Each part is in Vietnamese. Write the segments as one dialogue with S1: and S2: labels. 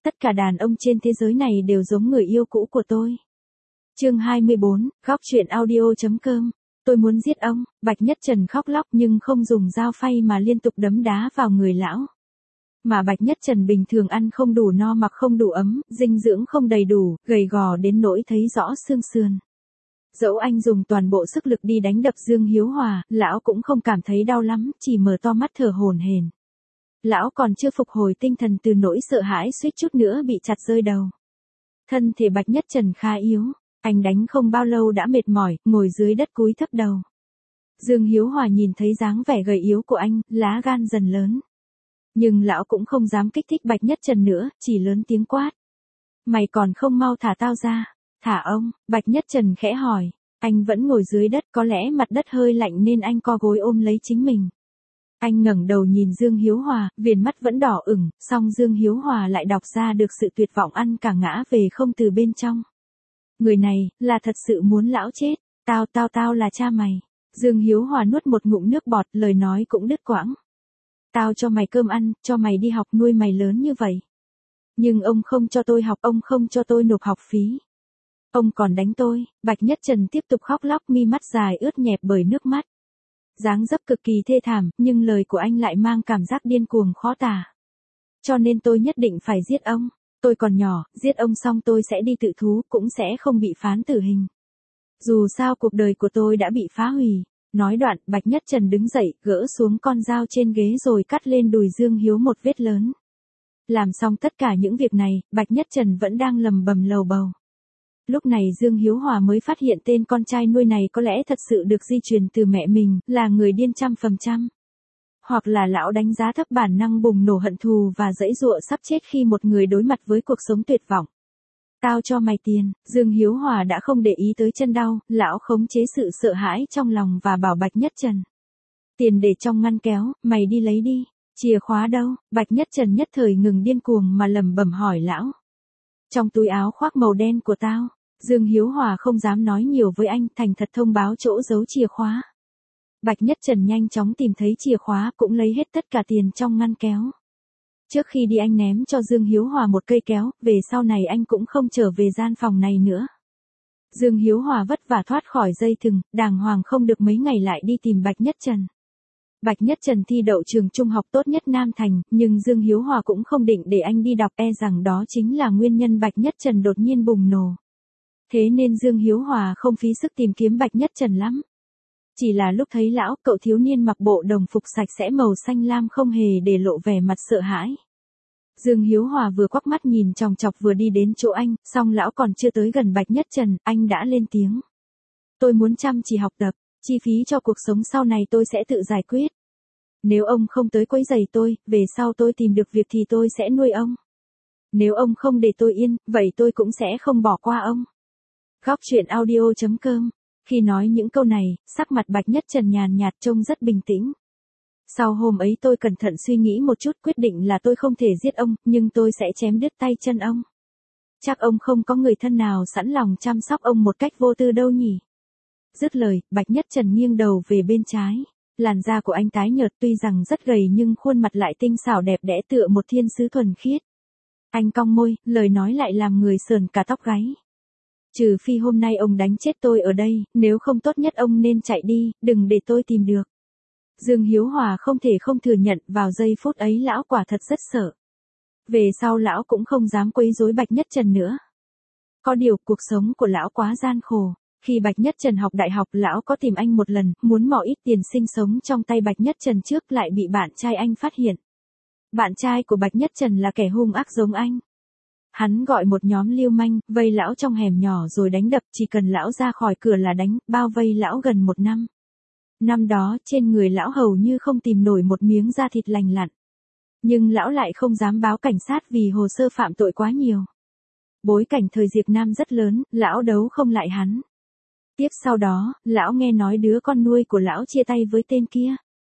S1: tất cả đàn ông trên thế giới này đều giống người yêu cũ của tôi. Chương 24, góc truyện audio.com. Tôi muốn giết ông. Bạch Nhất Trần khóc lóc nhưng không dùng dao phay mà liên tục đấm đá vào người lão. Mà Bạch Nhất Trần bình thường ăn không đủ no mặc không đủ ấm, dinh dưỡng không đầy đủ, gầy gò đến nỗi thấy rõ xương sườn. Dẫu anh dùng toàn bộ sức lực đi đánh đập Dương Hiếu Hòa, lão cũng không cảm thấy đau lắm, chỉ mở to mắt thở hổn hển. Lão còn chưa phục hồi tinh thần từ nỗi sợ hãi suýt chút nữa bị chặt rơi đầu. Thân thể Bạch Nhất Trần khá yếu, anh đánh không bao lâu đã mệt mỏi, ngồi dưới đất cúi thấp đầu. Dương Hiếu Hòa nhìn thấy dáng vẻ gầy yếu của anh, lá gan dần lớn. Nhưng lão cũng không dám kích thích Bạch Nhất Trần nữa, chỉ lớn tiếng quát. Mày còn không mau thả tao ra. Thả ông, Bạch Nhất Trần khẽ hỏi. Anh vẫn ngồi dưới đất, có lẽ mặt đất hơi lạnh nên anh co gối ôm lấy chính mình. Anh ngẩng đầu nhìn Dương Hiếu Hòa, viền mắt vẫn đỏ ửng, song Dương Hiếu Hòa lại đọc ra được sự tuyệt vọng ăn cả ngã về không từ bên trong. Người này, là thật sự muốn lão chết. Tao là cha mày. Dương Hiếu Hòa nuốt một ngụm nước bọt, lời nói cũng đứt quãng. Tao cho mày cơm ăn, cho mày đi học nuôi mày lớn như vậy. Nhưng ông không cho tôi học, ông không cho tôi nộp học phí. Ông còn đánh tôi. Bạch Nhất Trần tiếp tục khóc lóc, mi mắt dài ướt nhẹp bởi nước mắt. Dáng dấp cực kỳ thê thảm, nhưng lời của anh lại mang cảm giác điên cuồng khó tả. Cho nên tôi nhất định phải giết ông. Tôi còn nhỏ, giết ông xong tôi sẽ đi tự thú, cũng sẽ không bị phán tử hình. Dù sao cuộc đời của tôi đã bị phá hủy. Nói đoạn, Bạch Nhất Trần đứng dậy, gỡ xuống con dao trên ghế rồi cắt lên đùi Dương Hiếu một vết lớn. Làm xong tất cả những việc này, Bạch Nhất Trần vẫn đang lầm bầm lầu bầu. Lúc này Dương Hiếu Hòa mới phát hiện tên con trai nuôi này có lẽ thật sự được di truyền từ mẹ mình, là người điên 100%. Hoặc là lão đánh giá thấp bản năng bùng nổ hận thù và giãy giụa sắp chết khi một người đối mặt với cuộc sống tuyệt vọng. Tao cho mày tiền. Dương Hiếu Hòa đã không để ý tới chân đau, lão khống chế sự sợ hãi trong lòng và bảo Bạch Nhất Trần. Tiền để trong ngăn kéo, mày đi lấy đi. Chìa khóa đâu? Bạch Nhất Trần nhất thời ngừng điên cuồng mà lẩm bẩm hỏi lão. Trong túi áo khoác màu đen của tao. Dương Hiếu Hòa không dám nói nhiều với anh, thành thật thông báo chỗ giấu chìa khóa. Bạch Nhất Trần nhanh chóng tìm thấy chìa khóa, cũng lấy hết tất cả tiền trong ngăn kéo. Trước khi đi anh ném cho Dương Hiếu Hòa một cây kéo, về sau này anh cũng không trở về gian phòng này nữa. Dương Hiếu Hòa vất vả thoát khỏi dây thừng, đàng hoàng không được mấy ngày lại đi tìm Bạch Nhất Trần. Bạch Nhất Trần thi đậu trường trung học tốt nhất Nam Thành, nhưng Dương Hiếu Hòa cũng không định để anh đi đọc, rằng đó chính là nguyên nhân Bạch Nhất Trần đột nhiên bùng nổ. Thế nên Dương Hiếu Hòa không phí sức tìm kiếm Bạch Nhất Trần lắm. Chỉ là lúc thấy lão cậu thiếu niên mặc bộ đồng phục sạch sẽ màu xanh lam không hề để lộ vẻ mặt sợ hãi. Dương Hiếu Hòa vừa quắc mắt nhìn chòng chọc vừa đi đến chỗ anh, song lão còn chưa tới gần Bạch Nhất Trần, anh đã lên tiếng. Tôi muốn chăm chỉ học tập, chi phí cho cuộc sống sau này tôi sẽ tự giải quyết. Nếu ông không tới quấy rầy tôi, về sau tôi tìm được việc thì tôi sẽ nuôi ông. Nếu ông không để tôi yên, vậy tôi cũng sẽ không bỏ qua ông. Góc truyện audio.com. Khi nói những câu này, sắc mặt Bạch Nhất Trần nhàn nhạt trông rất bình tĩnh. Sau hôm ấy tôi cẩn thận suy nghĩ một chút, quyết định là tôi không thể giết ông, nhưng tôi sẽ chém đứt tay chân ông. Chắc ông không có người thân nào sẵn lòng chăm sóc ông một cách vô tư đâu nhỉ. Dứt lời, Bạch Nhất Trần nghiêng đầu về bên trái. Làn da của anh tái nhợt, tuy rằng rất gầy nhưng khuôn mặt lại tinh xảo đẹp đẽ tựa một thiên sứ thuần khiết. Anh cong môi, lời nói lại làm người sờn cả tóc gáy. Trừ phi hôm nay ông đánh chết tôi ở đây, nếu không tốt nhất ông nên chạy đi, đừng để tôi tìm được. Dương Hiếu Hòa không thể không thừa nhận, vào giây phút ấy lão quả thật rất sợ. Về sau lão cũng không dám quấy rối Bạch Nhất Trần nữa. Có điều cuộc sống của lão quá gian khổ. Khi Bạch Nhất Trần học đại học, lão có tìm anh một lần, muốn mò ít tiền sinh sống trong tay Bạch Nhất Trần trước, lại bị bạn trai anh phát hiện. Bạn trai của Bạch Nhất Trần là kẻ hung ác giống anh. Hắn gọi một nhóm lưu manh, vây lão trong hẻm nhỏ rồi đánh đập, chỉ cần lão ra khỏi cửa là đánh, bao vây lão gần 1 năm. Năm đó, trên người lão hầu như không tìm nổi một miếng da thịt lành lặn. Nhưng lão lại không dám báo cảnh sát vì hồ sơ phạm tội quá nhiều. Bối cảnh thời Diệp Nam rất lớn, lão đấu không lại hắn. Tiếp sau đó, lão nghe nói đứa con nuôi của lão chia tay với tên kia.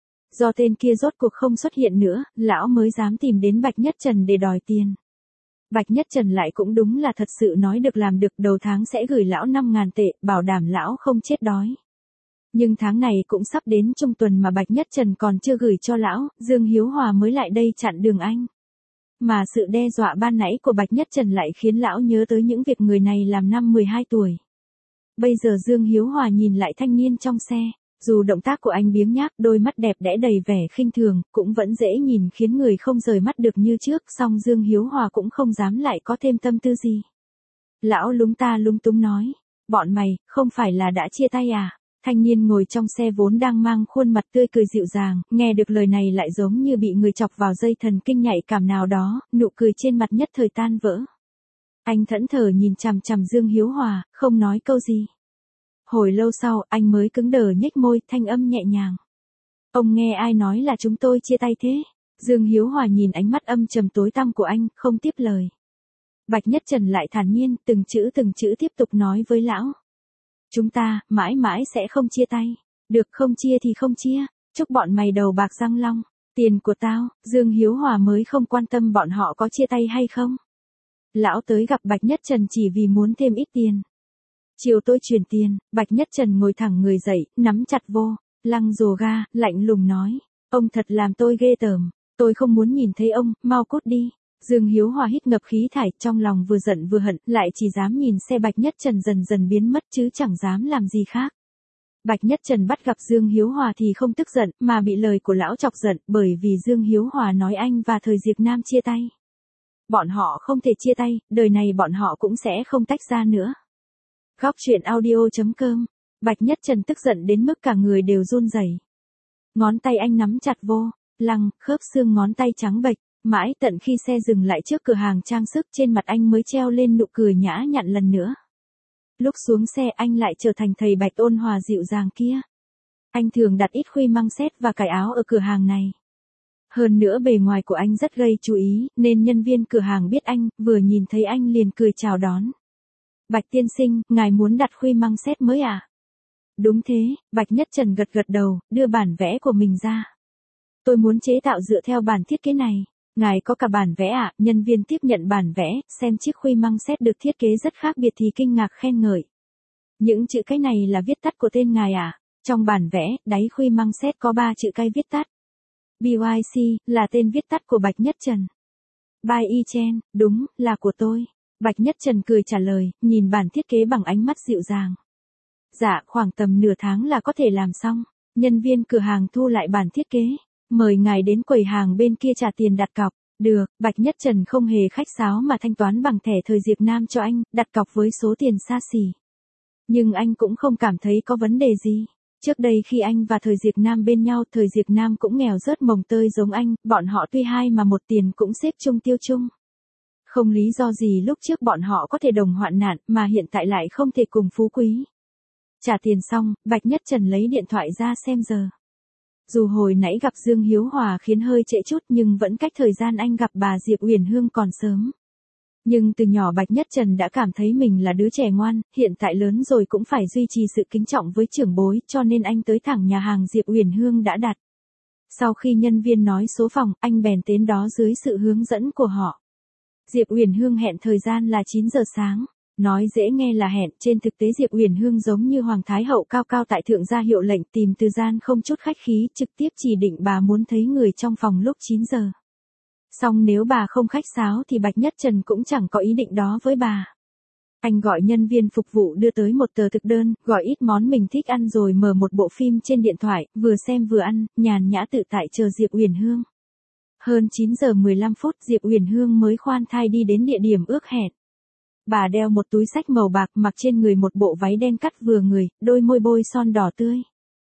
S1: Do tên kia rốt cuộc không xuất hiện nữa, lão mới dám tìm đến Bạch Nhất Trần để đòi tiền. Bạch Nhất Trần lại cũng đúng là thật sự nói được làm được, đầu tháng sẽ gửi lão 5.000 tệ, bảo đảm lão không chết đói. Nhưng tháng này cũng sắp đến trung tuần mà Bạch Nhất Trần còn chưa gửi cho lão, Dương Hiếu Hòa mới lại đây chặn đường anh. Mà sự đe dọa ban nãy của Bạch Nhất Trần lại khiến lão nhớ tới những việc người này làm năm 12 tuổi. Bây giờ Dương Hiếu Hòa nhìn lại thanh niên trong xe, dù động tác của anh biếng nhác, đôi mắt đẹp đẽ đầy vẻ khinh thường, cũng vẫn dễ nhìn khiến người không rời mắt được như trước, song Dương Hiếu Hòa cũng không dám lại có thêm tâm tư gì. Lão lúng ta lúng túng nói, bọn mày, không phải là đã chia tay à? Thanh niên ngồi trong xe vốn đang mang khuôn mặt tươi cười dịu dàng, nghe được lời này lại giống như bị người chọc vào dây thần kinh nhạy cảm nào đó, nụ cười trên mặt nhất thời tan vỡ. Anh thẫn thờ nhìn chằm chằm Dương Hiếu Hòa, không nói câu gì. Hồi lâu sau, anh mới cứng đờ nhếch môi, thanh âm nhẹ nhàng. Ông nghe ai nói là chúng tôi chia tay thế? Dương Hiếu Hòa nhìn ánh mắt âm trầm tối tăm của anh, không tiếp lời. Bạch Nhất Trần lại thản nhiên, từng chữ tiếp tục nói với lão. Chúng ta, mãi mãi sẽ không chia tay. Được, không chia thì không chia, chúc bọn mày đầu bạc răng long. Tiền của tao, Dương Hiếu Hòa mới không quan tâm bọn họ có chia tay hay không. Lão tới gặp Bạch Nhất Trần chỉ vì muốn thêm ít tiền. Chiều tôi chuyển tiền, Bạch Nhất Trần ngồi thẳng người dậy, nắm chặt vô, lăng rồ ga, lạnh lùng nói. Ông thật làm tôi ghê tởm, tôi không muốn nhìn thấy ông, mau cút đi. Dương Hiếu Hòa hít ngập khí thải, trong lòng vừa giận vừa hận, lại chỉ dám nhìn xe Bạch Nhất Trần dần dần biến mất chứ chẳng dám làm gì khác. Bạch Nhất Trần bắt gặp Dương Hiếu Hòa thì không tức giận, mà bị lời của lão chọc giận, bởi vì Dương Hiếu Hòa nói anh và Thời Diệp Nam chia tay. Bọn họ không thể chia tay, đời này bọn họ cũng sẽ không tách ra nữa. Góc truyện audio.com. Bạch Nhất Trần tức giận đến mức cả người đều run rẩy. Ngón tay anh nắm chặt vô, lăng, khớp xương ngón tay trắng bệch, mãi tận khi xe dừng lại trước cửa hàng trang sức, trên mặt anh mới treo lên nụ cười nhã nhặn lần nữa. Lúc xuống xe anh lại trở thành thầy Bạch ôn hòa dịu dàng kia. Anh thường đặt ít khuy măng xét và cài áo ở cửa hàng này. Hơn nữa bề ngoài của anh rất gây chú ý, nên nhân viên cửa hàng biết anh, vừa nhìn thấy anh liền cười chào đón. Bạch tiên sinh, ngài muốn đặt khuy măng xét mới à? Đúng thế, Bạch Nhất Trần gật gật đầu, đưa bản vẽ của mình ra. Tôi muốn chế tạo dựa theo bản thiết kế này. Ngài có cả bản vẽ à? Nhân viên tiếp nhận bản vẽ, xem chiếc khuy măng xét được thiết kế rất khác biệt thì kinh ngạc khen ngợi. Những chữ cái này là viết tắt của tên ngài à? Trong bản vẽ, đáy khuy măng xét có 3 chữ cái viết tắt. BYC, là tên viết tắt của Bạch Nhất Trần. By Y Chen, đúng, là của tôi. Bạch Nhất Trần cười trả lời, nhìn bản thiết kế bằng ánh mắt dịu dàng. Dạ, khoảng tầm nửa tháng là có thể làm xong. Nhân viên cửa hàng thu lại bản thiết kế. Mời ngài đến quầy hàng bên kia trả tiền đặt cọc. Được, Bạch Nhất Trần không hề khách sáo mà thanh toán bằng thẻ Thời Diệp Nam cho anh, đặt cọc với số tiền xa xỉ. Nhưng anh cũng không cảm thấy có vấn đề gì. Trước đây khi anh và Thời Diệp Nam bên nhau, Thời Diệp Nam cũng nghèo rớt mồng tơi giống anh, bọn họ tuy hai mà một tiền cũng xếp chung tiêu chung. Không lý do gì lúc trước bọn họ có thể đồng hoạn nạn mà hiện tại lại không thể cùng phú quý. Trả tiền xong, Bạch Nhất Trần lấy điện thoại ra xem giờ. Dù hồi nãy gặp Dương Hiếu Hòa khiến hơi trễ chút nhưng vẫn cách thời gian anh gặp bà Diệp Uyển Hương còn sớm. Nhưng từ nhỏ Bạch Nhất Trần đã cảm thấy mình là đứa trẻ ngoan, hiện tại lớn rồi cũng phải duy trì sự kính trọng với trưởng bối, cho nên anh tới thẳng nhà hàng Diệp Uyển Hương đã đặt. Sau khi nhân viên nói số phòng, anh bèn đến đó dưới sự hướng dẫn của họ. Diệp Uyển Hương hẹn thời gian là 9 giờ sáng. Nói dễ nghe là hẹn, trên thực tế Diệp Uyển Hương giống như Hoàng Thái Hậu cao cao tại thượng ra hiệu lệnh, tìm từ gian không chút khách khí, trực tiếp chỉ định bà muốn thấy người trong phòng lúc 9 giờ. Song nếu bà không khách sáo thì Bạch Nhất Trần cũng chẳng có ý định đó với bà. Anh gọi nhân viên phục vụ đưa tới một tờ thực đơn, gọi ít món mình thích ăn rồi mở một bộ phim trên điện thoại, vừa xem vừa ăn, nhàn nhã tự tại chờ Diệp Uyển Hương. Hơn 9 giờ 15 phút Diệp Uyển Hương mới khoan thai đi đến địa điểm ước hẹn. Bà đeo một túi xách màu bạc, mặc trên người một bộ váy đen cắt vừa người, đôi môi bôi son đỏ tươi.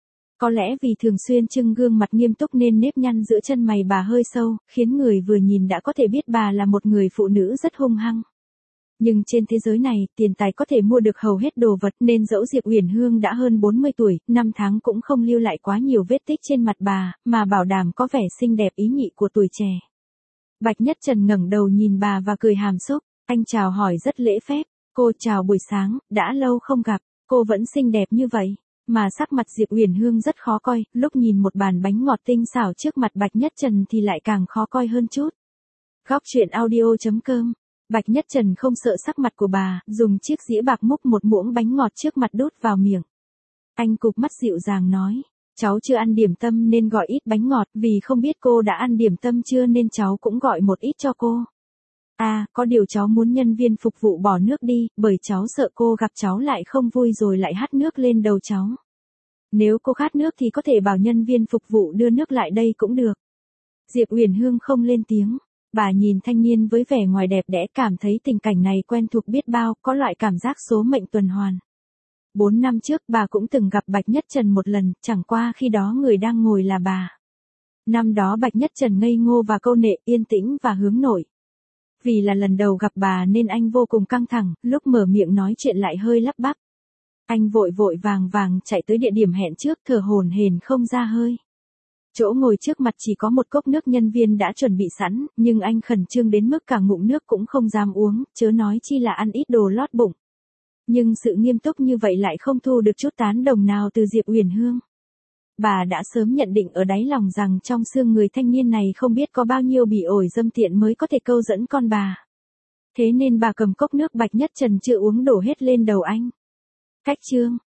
S1: Có lẽ vì thường xuyên trưng gương mặt nghiêm túc nên nếp nhăn giữa chân mày bà hơi sâu, khiến người vừa nhìn đã có thể biết bà là một người phụ nữ rất hung hăng. Nhưng trên thế giới này, tiền tài có thể mua được hầu hết đồ vật nên dẫu Diệp Uyển Hương đã hơn 40 tuổi, 5 tháng cũng không lưu lại quá nhiều vết tích trên mặt bà, mà bảo đảm có vẻ xinh đẹp ý nhị của tuổi trẻ. Bạch Nhất Trần ngẩng đầu nhìn bà và cười hàm xúc. Anh chào hỏi rất lễ phép, cô chào buổi sáng, đã lâu không gặp, cô vẫn xinh đẹp như vậy, mà sắc mặt Diệp Uyển Hương rất khó coi, lúc nhìn một bàn bánh ngọt tinh xảo trước mặt Bạch Nhất Trần thì lại càng khó coi hơn chút. Góc truyện audio.com. Bạch Nhất Trần không sợ sắc mặt của bà, dùng chiếc dĩa bạc múc một muỗng bánh ngọt trước mặt đút vào miệng. Anh cụp mắt dịu dàng nói, Cháu chưa ăn điểm tâm nên gọi ít bánh ngọt, vì không biết cô đã ăn điểm tâm chưa nên cháu cũng gọi một ít cho cô. À, có điều cháu muốn nhân viên phục vụ bỏ nước đi, bởi cháu sợ cô gặp cháu lại không vui rồi lại hắt nước lên đầu cháu. Nếu cô khát nước thì có thể bảo nhân viên phục vụ đưa nước lại đây cũng được. Diệp Uyển Hương không lên tiếng. Bà nhìn thanh niên với vẻ ngoài đẹp đẽ, cảm thấy tình cảnh này quen thuộc biết bao, có loại cảm giác số mệnh tuần hoàn. 4 năm trước bà cũng từng gặp Bạch Nhất Trần một lần, chẳng qua khi đó người đang ngồi là bà. Năm đó Bạch Nhất Trần ngây ngô và câu nệ, yên tĩnh và hướng nội. Vì là lần đầu gặp bà nên anh vô cùng căng thẳng, lúc mở miệng nói chuyện lại hơi lắp bắp. Anh vội vàng chạy tới địa điểm hẹn trước, thở hổn hển không ra hơi. Chỗ ngồi trước mặt chỉ có một cốc nước nhân viên đã chuẩn bị sẵn, nhưng anh khẩn trương đến mức cả ngụm nước cũng không dám uống, chớ nói chi là ăn ít đồ lót bụng. Nhưng sự nghiêm túc như vậy lại không thu được chút tán đồng nào từ Diệp Uyển Hương. Bà đã sớm nhận định ở đáy lòng rằng trong xương người thanh niên này không biết có bao nhiêu bỉ ổi dâm tiện mới có thể câu dẫn con bà. Thế nên bà cầm cốc nước Bạch Nhất Trần chưa uống đổ hết lên đầu anh. Cách chương